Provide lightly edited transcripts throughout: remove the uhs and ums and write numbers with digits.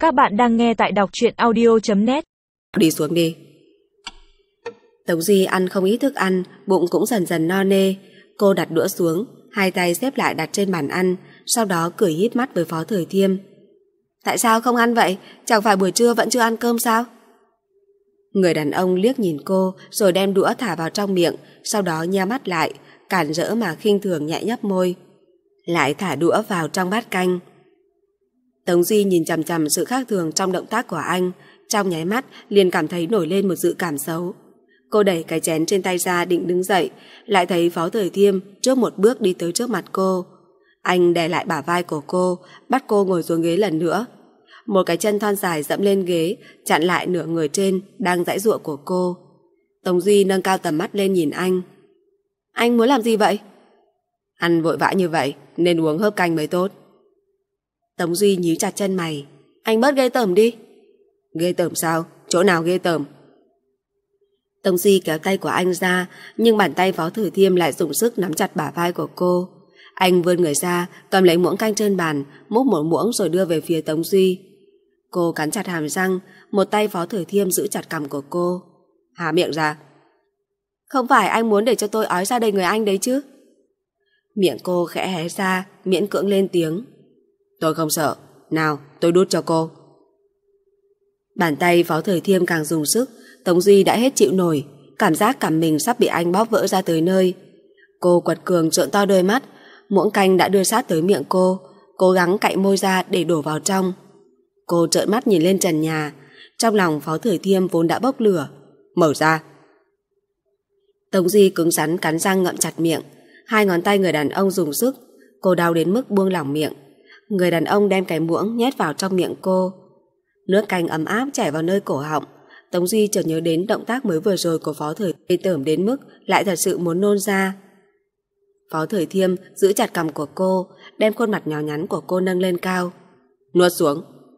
Các bạn đang nghe tại đọc truyện audio.net. Đi xuống đi. Tống Duy ăn không ít thức ăn, bụng cũng dần dần no nê. Cô đặt đũa xuống, hai tay xếp lại đặt trên bàn ăn, sau đó cười híp mắt với Phó Thời Thiêm. Tại sao không ăn vậy? Chẳng phải buổi trưa vẫn chưa ăn cơm sao? Người đàn ông liếc nhìn cô rồi đem đũa thả vào trong miệng, sau đó nhe mắt lại, cản rỡ mà khinh thường nhẹ nhấp môi. Lại thả đũa vào trong bát canh. Tống Duy nhìn chằm chằm sự khác thường trong động tác của anh, trong nháy mắt liền cảm thấy nổi lên một dự cảm xấu. Cô đẩy cái chén trên tay ra định đứng dậy, lại thấy Phó Thời Thiêm trước một bước đi tới trước mặt cô. Anh đè lại bả vai của cô, bắt cô ngồi xuống ghế lần nữa. Một cái chân thon dài dẫm lên ghế, chặn lại nửa người trên đang giãy giụa của cô. Tống Duy nâng cao tầm mắt lên nhìn anh. Anh muốn làm gì vậy? Ăn vội vã như vậy nên uống hớp canh mới tốt. Tống Duy nhíu chặt chân mày. Anh bớt ghê tởm đi. Ghê tởm sao? Chỗ nào ghê tởm? Tống Duy kéo tay của anh ra, nhưng bàn tay Phó Thời Thiêm lại dùng sức nắm chặt bả vai của cô. Anh vươn người ra, cầm lấy muỗng canh trên bàn, múc một muỗng rồi đưa về phía Tống Duy. Cô cắn chặt hàm răng, một tay Phó Thời Thiêm giữ chặt cằm của cô. Há miệng ra. Không phải anh muốn để cho tôi ói ra đầy người anh đấy chứ? Miệng cô khẽ hé ra, miễn cưỡng lên tiếng. Tôi không sợ. Nào, tôi đút cho cô. Bàn tay Phó Thời Thiêm càng dùng sức, Tống Duy đã hết chịu nổi, cảm giác cằm mình sắp bị anh bóp vỡ ra tới nơi. Cô quật cường trợn to đôi mắt, muỗng canh đã đưa sát tới miệng cô, cố gắng cạy môi ra để đổ vào trong. Cô trợn mắt nhìn lên trần nhà, trong lòng Phó Thời Thiêm vốn đã bốc lửa. Mở ra. Tống Duy cứng rắn cắn răng ngậm chặt miệng, hai ngón tay người đàn ông dùng sức, cô đau đến mức buông lỏng miệng. Người đàn ông đem cái muỗng nhét vào trong miệng cô. Nước canh ấm áp chảy vào nơi cổ họng. Tống Duy chợt nhớ đến động tác mới vừa rồi của Phó Thời Thiêm tởm đến mức lại thật sự muốn nôn ra. Phó Thời Thiêm giữ chặt cằm của cô, đem khuôn mặt nhỏ nhắn của cô nâng lên cao. Nuốt xuống.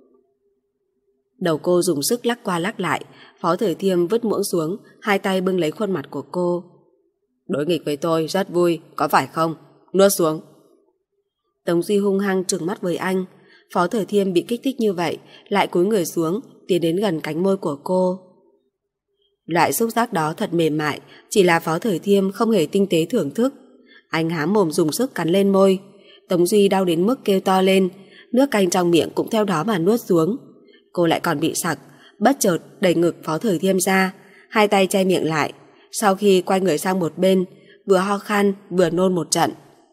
Đầu cô dùng sức lắc qua lắc lại. Phó Thời Thiêm vứt muỗng xuống, hai tay bưng lấy khuôn mặt của cô. Đối nghịch với tôi rất vui, có phải không? Nuốt xuống. Tống Duy hung hăng trừng mắt với anh. Phó Thời Thiêm bị kích thích như vậy, lại cúi người xuống, tiến đến gần cánh môi của cô. Loại xúc giác đó thật mềm mại, chỉ là Phó Thời Thiêm không hề tinh tế thưởng thức. Anh há mồm dùng sức cắn lên môi. Tống Duy đau đến mức kêu to lên, nước canh trong miệng cũng theo đó mà nuốt xuống. Cô lại còn bị sặc, bất chợt đẩy ngực Phó Thời Thiêm ra, hai tay che miệng lại. Sau khi quay người sang một bên, vừa ho khan vừa nôn một trận.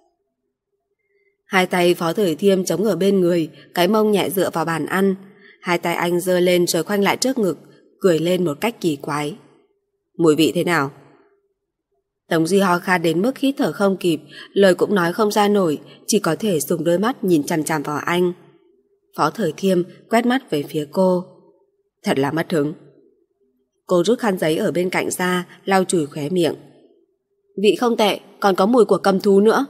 Hai tay Phó Thời Thiêm chống ở bên người, cái mông nhẹ dựa vào bàn ăn. Hai tay anh giơ lên rồi khoanh lại trước ngực, cười lên một cách kỳ quái. Mùi vị thế nào? Tống Duy ho khan đến mức hít thở không kịp, lời cũng nói không ra nổi, chỉ có thể dùng đôi mắt nhìn chằm chằm vào anh. Phó Thời Thiêm quét mắt về phía cô. Thật là mất hứng. Cô rút khăn giấy ở bên cạnh ra, lau chùi khóe miệng. Vị không tệ, còn có mùi của cầm thú nữa.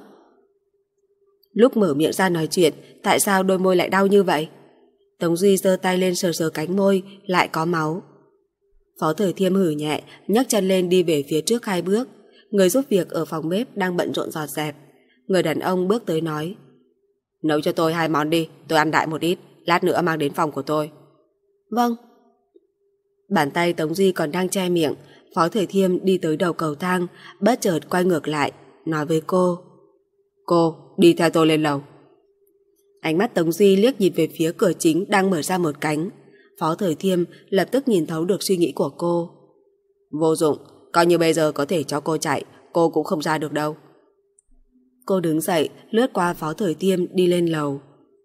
Lúc mở miệng ra nói chuyện, tại sao đôi môi lại đau như vậy? Tống Duy giơ tay lên sờ sờ cánh môi, lại có máu. Phó Thời Thiêm hử nhẹ, nhấc chân lên đi về phía trước hai bước. Người giúp việc ở phòng bếp đang bận rộn dọn dẹp. Người đàn ông bước tới nói. Nấu cho tôi 2 món đi, tôi ăn đại một ít, lát nữa mang đến phòng của tôi. Vâng. Bàn tay Tống Duy còn đang che miệng, Phó Thời Thiêm đi tới đầu cầu thang, bất chợt quay ngược lại, nói với cô. Cô, đi theo tôi lên lầu. Ánh mắt Tống Duy liếc nhìn về phía cửa chính đang mở ra một cánh. Phó Thời Thiêm lập tức nhìn thấu được suy nghĩ của cô. Vô dụng, coi như bây giờ có thể cho cô chạy, cô cũng không ra được đâu. Cô đứng dậy, lướt qua Phó Thời Thiêm đi lên lầu.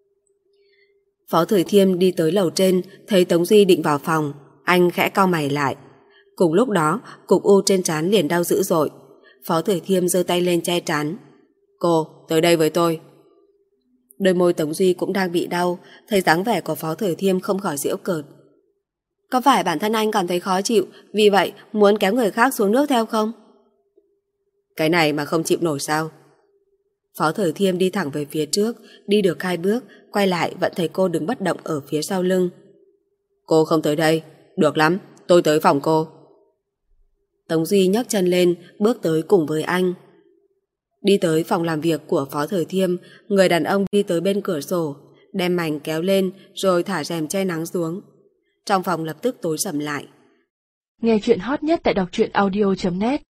Phó Thời Thiêm đi tới lầu trên, thấy Tống Duy định vào phòng, anh khẽ cau mày lại. Cùng lúc đó, cục u trên trán liền đau dữ dội. Phó Thời Thiêm giơ tay lên che trán. Cô, tới đây với tôi. Đôi môi Tống Duy cũng đang bị đau, thấy dáng vẻ của Phó Thời Thiêm không khỏi giễu cợt. Có phải bản thân anh cảm thấy khó chịu, vì vậy muốn kéo người khác xuống nước theo không? Cái này mà không chịu nổi sao? Phó Thời Thiêm đi thẳng về phía trước, đi được 2 bước, quay lại vẫn thấy cô đứng bất động ở phía sau lưng. Cô không tới đây, được lắm, tôi tới phòng cô. Tống Duy nhấc chân lên, bước tới cùng với anh. Đi tới phòng làm việc của Phó Thời Thiêm, người đàn ông đi tới bên cửa sổ, đem mảnh kéo lên rồi thả rèm che nắng xuống. Trong phòng lập tức tối sầm lại. Nghe chuyện hot nhất tại đọc truyện audio.net